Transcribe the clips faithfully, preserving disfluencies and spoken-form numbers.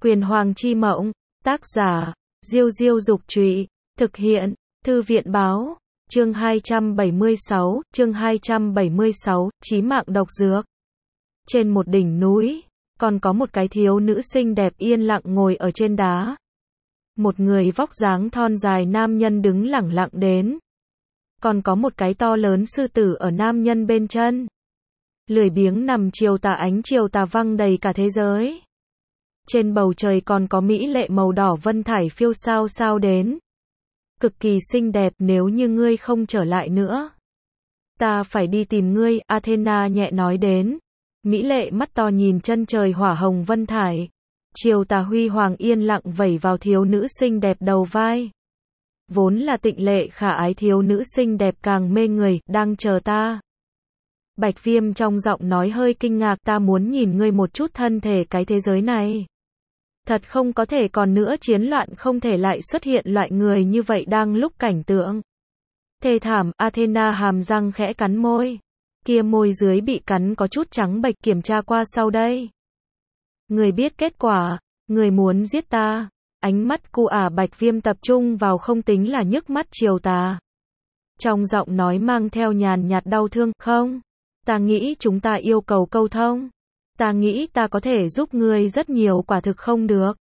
Quyền Hoàng chi mộng, tác giả, Diêu Diêu Dục Trụy, thực hiện, Thư viện Báo, chương hai trăm bảy mươi sáu, chương hai trăm bảy mươi sáu, chí mạng độc dược. Trên một đỉnh núi, còn có một cái thiếu nữ xinh đẹp yên lặng ngồi ở trên đá. Một người vóc dáng thon dài nam nhân đứng lẳng lặng đến. Còn có một cái to lớn sư tử ở nam nhân bên chân. Lười biếng nằm chiều tà, ánh chiều tà văng đầy cả thế giới. Trên bầu trời còn có mỹ lệ màu đỏ vân thải phiêu sao sao đến. Cực kỳ xinh đẹp, nếu như ngươi không trở lại nữa, ta phải đi tìm ngươi, Athena nhẹ nói đến. Mỹ lệ mắt to nhìn chân trời hỏa hồng vân thải. Chiều tà huy hoàng yên lặng vẩy vào thiếu nữ xinh đẹp đầu vai. Vốn là tịnh lệ khả ái thiếu nữ xinh đẹp càng mê người, đang chờ ta. Bạch Viêm trong giọng nói hơi kinh ngạc, ta muốn nhìn ngươi một chút, thân thể cái thế giới này. Thật không có thể còn nữa, chiến loạn không thể lại xuất hiện loại người như vậy đang lúc cảnh tượng thê thảm. Athena hàm răng khẽ cắn môi. Kia môi dưới bị cắn có chút trắng bệch, kiểm tra qua sau đây. Người biết kết quả, người muốn giết ta. Ánh mắt cu ả Bạch Viêm tập trung vào không tính là nhức mắt chiều tà. Trong giọng nói mang theo nhàn nhạt đau thương, không. Ta nghĩ chúng ta yêu cầu câu thông. Ta nghĩ ta có thể giúp ngươi rất nhiều, quả thực không được.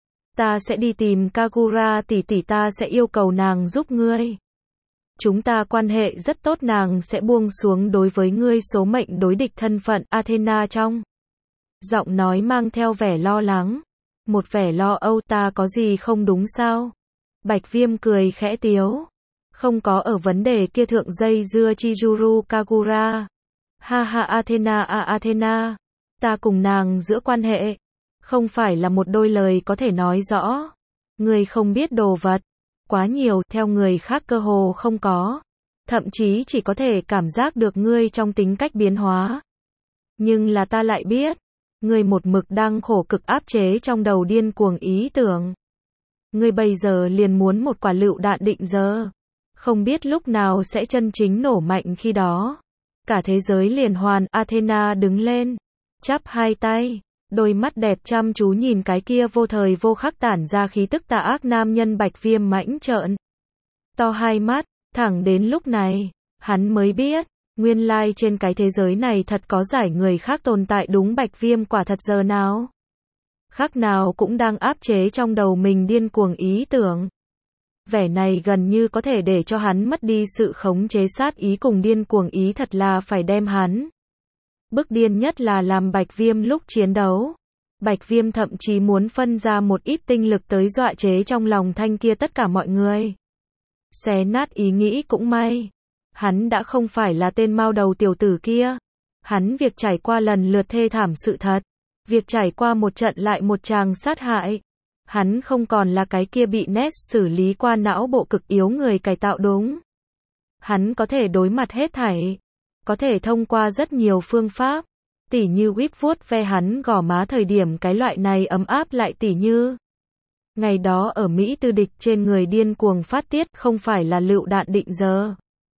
Ta sẽ đi tìm Kagura tỷ tỷ, ta sẽ yêu cầu nàng giúp ngươi. Chúng ta quan hệ rất tốt, nàng sẽ buông xuống đối với ngươi số mệnh đối địch thân phận. Athena trong giọng nói mang theo vẻ lo lắng, một vẻ lo âu. Ta có gì không đúng sao? Bạch Viêm cười khẽ tiếu. Không có ở vấn đề kia thượng dây dưa Chizuru Kagura. Ha ha Athena à Athena, ta cùng nàng giữa quan hệ không phải là một đôi lời có thể nói rõ. Ngươi không biết đồ vật quá nhiều, theo người khác cơ hồ không có. Thậm chí chỉ có thể cảm giác được ngươi trong tính cách biến hóa. Nhưng là ta lại biết, ngươi một mực đang khổ cực áp chế trong đầu điên cuồng ý tưởng. Ngươi bây giờ liền muốn một quả lựu đạn định giờ. Không biết lúc nào sẽ chân chính nổ mạnh, khi đó cả thế giới liền hoàn. Athena đứng lên, chắp hai tay, đôi mắt đẹp chăm chú nhìn cái kia vô thời vô khắc tản ra khí tức tà ác nam nhân. Bạch Viêm mãnh trợn to hai mắt, thẳng đến lúc này, hắn mới biết, nguyên lai trên cái thế giới này thật có giải người khác tồn tại. Đúng, Bạch Viêm quả thật giờ nào khác nào cũng đang áp chế trong đầu mình điên cuồng ý tưởng. Vẻ này gần như có thể để cho hắn mất đi sự khống chế, sát ý cùng điên cuồng ý thật là phải đem hắn bức điên, nhất là làm Bạch Viêm lúc chiến đấu. Bạch Viêm thậm chí muốn phân ra một ít tinh lực tới dọa chế trong lòng thanh kia tất cả mọi người. Xé nát ý nghĩ cũng may. Hắn đã không phải là tên mao đầu tiểu tử kia. Hắn việc trải qua lần lượt thê thảm sự thật. Việc trải qua một trận lại một tràng sát hại. Hắn không còn là cái kia bị Ness xử lý qua não bộ cực yếu người cải tạo. Đúng. Hắn có thể đối mặt hết thảy. Có thể thông qua rất nhiều phương pháp. Tỉ như whip vuốt ve hắn gò má thời điểm cái loại này ấm áp, lại tỉ như ngày đó ở Mỹ tư địch trên người điên cuồng phát tiết. Không phải là lựu đạn định giờ.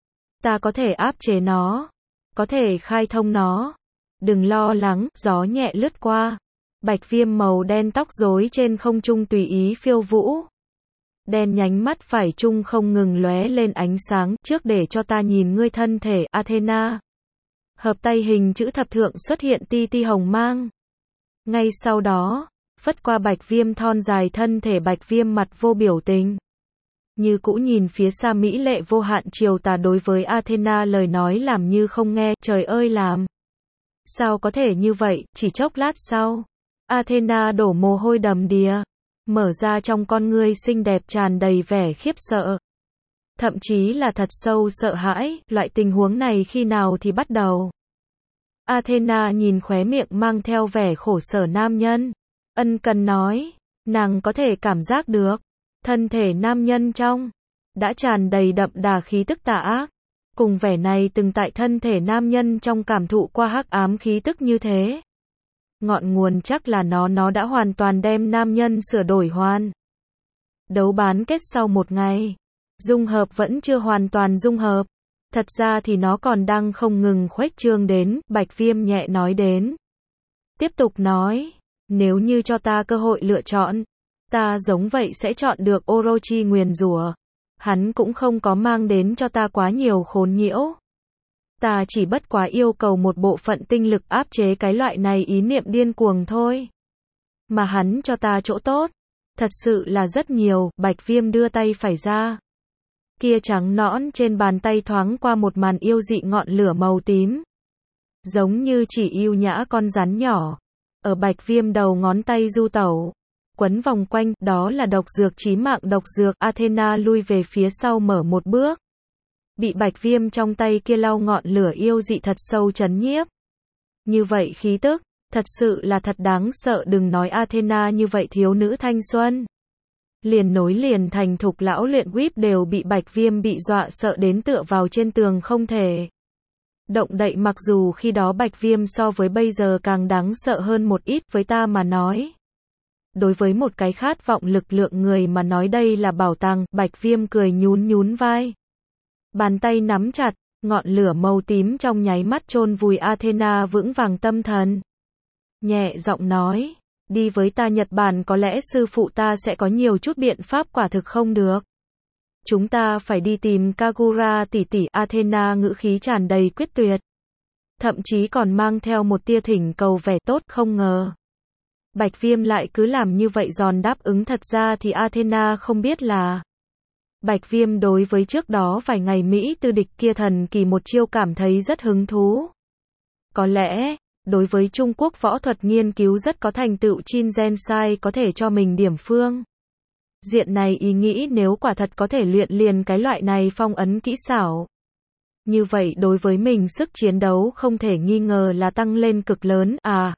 Ta có thể áp chế nó. Có thể khai thông nó. Đừng lo lắng, gió nhẹ lướt qua. Bạch Viêm màu đen tóc rối trên không trung tùy ý phiêu vũ. Đen nhánh mắt phải trung không ngừng lóe lên ánh sáng. Trước để cho ta nhìn ngươi thân thể. Athena hợp tay, hình chữ thập thượng xuất hiện ti ti hồng mang. Ngay sau đó, phất qua Bạch Viêm thon dài thân thể. Bạch Viêm mặt vô biểu tình, như cũ nhìn phía xa mỹ lệ vô hạn chiều tà. Đối với Athena lời nói làm như không nghe. Trời ơi, làm sao có thể như vậy? Chỉ chốc lát sau, Athena đổ mồ hôi đầm đìa, mở ra trong con ngươi xinh đẹp tràn đầy vẻ khiếp sợ. Thậm chí là thật sâu sợ hãi. Loại tình huống này khi nào thì bắt đầu? Athena nhìn khóe miệng mang theo vẻ khổ sở nam nhân, ân cần nói. Nàng có thể cảm giác được thân thể nam nhân trong đã tràn đầy đậm đà khí tức tà ác. Cùng vẻ này từng tại thân thể nam nhân trong cảm thụ qua hắc ám khí tức như thế. Ngọn nguồn chắc là nó nó đã hoàn toàn đem nam nhân sửa đổi hoàn. Đấu bán kết sau một ngày. Dung hợp vẫn chưa hoàn toàn dung hợp. Thật ra thì nó còn đang không ngừng khuếch trương đến. Bạch Viêm nhẹ nói đến. Tiếp tục nói. Nếu như cho ta cơ hội lựa chọn, ta giống vậy sẽ chọn được Orochi nguyền rủa. Hắn cũng không có mang đến cho ta quá nhiều khốn nhiễu. Ta chỉ bất quá yêu cầu một bộ phận tinh lực áp chế cái loại này ý niệm điên cuồng thôi. Mà hắn cho ta chỗ tốt, thật sự là rất nhiều. Bạch Viêm đưa tay phải ra. Kia trắng nõn trên bàn tay thoáng qua một màn yêu dị ngọn lửa màu tím. Giống như chỉ yêu nhã con rắn nhỏ. Ở Bạch Viêm đầu ngón tay du tẩu. Quấn vòng quanh, đó là độc dược chí mạng độc dược. Athena lui về phía sau mở một bước. Bị Bạch Viêm trong tay kia lau ngọn lửa yêu dị thật sâu chấn nhiếp. Như vậy khí tức, thật sự là thật đáng sợ. Đừng nói Athena như vậy thiếu nữ thanh xuân. Liền nối liền thành thục lão luyện whip đều bị Bạch Viêm bị dọa sợ đến tựa vào trên tường không thể động đậy. Mặc dù khi đó Bạch Viêm so với bây giờ càng đáng sợ hơn một ít với ta mà nói. Đối với một cái khát vọng lực lượng người mà nói đây là bảo tàng. Bạch Viêm cười nhún nhún vai. Bàn tay nắm chặt, ngọn lửa màu tím trong nháy mắt chôn vùi Athena vững vàng tâm thần. Nhẹ giọng nói, đi với ta Nhật Bản, có lẽ sư phụ ta sẽ có nhiều chút biện pháp. Quả thực không được. Chúng ta phải đi tìm Kagura tỷ tỷ. Athena ngữ khí tràn đầy quyết tuyệt. Thậm chí còn mang theo một tia thỉnh cầu vẻ tốt. Không ngờ Bạch Viêm lại cứ làm như vậy giòn đáp ứng. Thật ra thì Athena không biết là Bạch Viêm đối với trước đó vài ngày Mỹ tư địch kia thần kỳ một chiêu cảm thấy rất hứng thú. Có lẽ, đối với Trung Quốc võ thuật nghiên cứu rất có thành tựu Chin Gensai có thể cho mình điểm phương. Diện này ý nghĩ nếu quả thật có thể luyện liền cái loại này phong ấn kỹ xảo. Như vậy đối với mình sức chiến đấu không thể nghi ngờ là tăng lên cực lớn. À,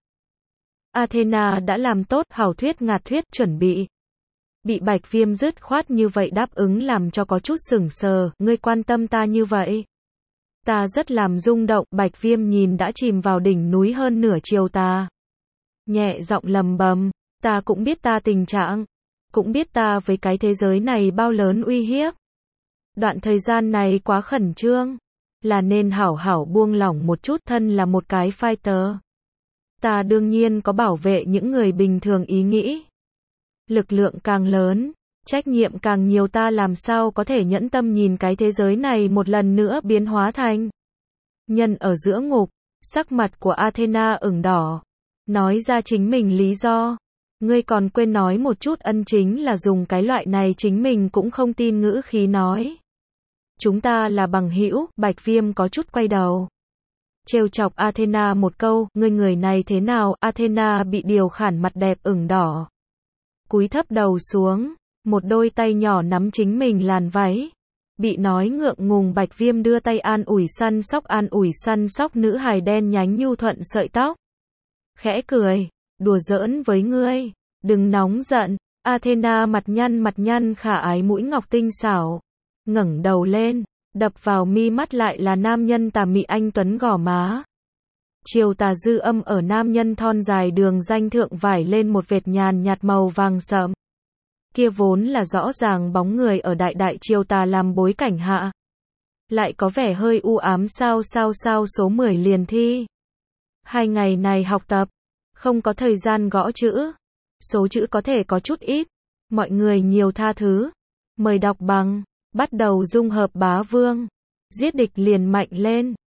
Athena đã làm tốt hảo thuyết ngạt thuyết chuẩn bị. Bị Bạch Viêm dứt khoát như vậy đáp ứng làm cho có chút sửng sờ. Ngươi quan tâm ta như vậy, ta rất làm rung động. Bạch Viêm nhìn đã chìm vào đỉnh núi hơn nửa chiều ta. Nhẹ giọng lầm bầm, ta cũng biết ta tình trạng, cũng biết ta với cái thế giới này bao lớn uy hiếp. Đoạn thời gian này quá khẩn trương, là nên hảo hảo buông lỏng một chút. Thân là một cái fighter, ta đương nhiên có bảo vệ những người bình thường ý nghĩ. Lực lượng càng lớn, trách nhiệm càng nhiều, ta làm sao có thể nhẫn tâm nhìn cái thế giới này một lần nữa biến hóa thành nhân ở giữa ngục. Sắc mặt của Athena ửng đỏ, nói ra chính mình lý do. Ngươi còn quên nói một chút, ân chính là dùng cái loại này chính mình cũng không tin ngữ khí nói. Chúng ta là bằng hữu. Bạch Viêm có chút quay đầu, trêu chọc Athena một câu. Ngươi người này thế nào? Athena bị điều khản mặt đẹp ửng đỏ, cúi thấp đầu xuống, một đôi tay nhỏ nắm chính mình làn váy. Bị nói ngượng ngùng, Bạch Viêm đưa tay an ủi săn sóc an ủi săn sóc nữ hài đen nhánh nhu thuận sợi tóc. Khẽ cười, đùa giỡn với ngươi, đừng nóng giận. Athena mặt nhăn mặt nhăn khả ái mũi ngọc tinh xảo, ngẩng đầu lên, đập vào mi mắt lại là nam nhân tà mị anh tuấn gò má. Chiều tà dư âm ở nam nhân thon dài đường danh thượng vải lên một vệt nhàn nhạt màu vàng sậm. Kia vốn là rõ ràng bóng người ở đại đại chiều tà làm bối cảnh hạ, lại có vẻ hơi u ám. Sao sao sao số mười liền thi. Hai ngày này học tập, không có thời gian gõ chữ. Số chữ có thể có chút ít. Mọi người nhiều tha thứ. Mời đọc bằng, bắt đầu dung hợp bá vương. Giết địch liền mạnh lên.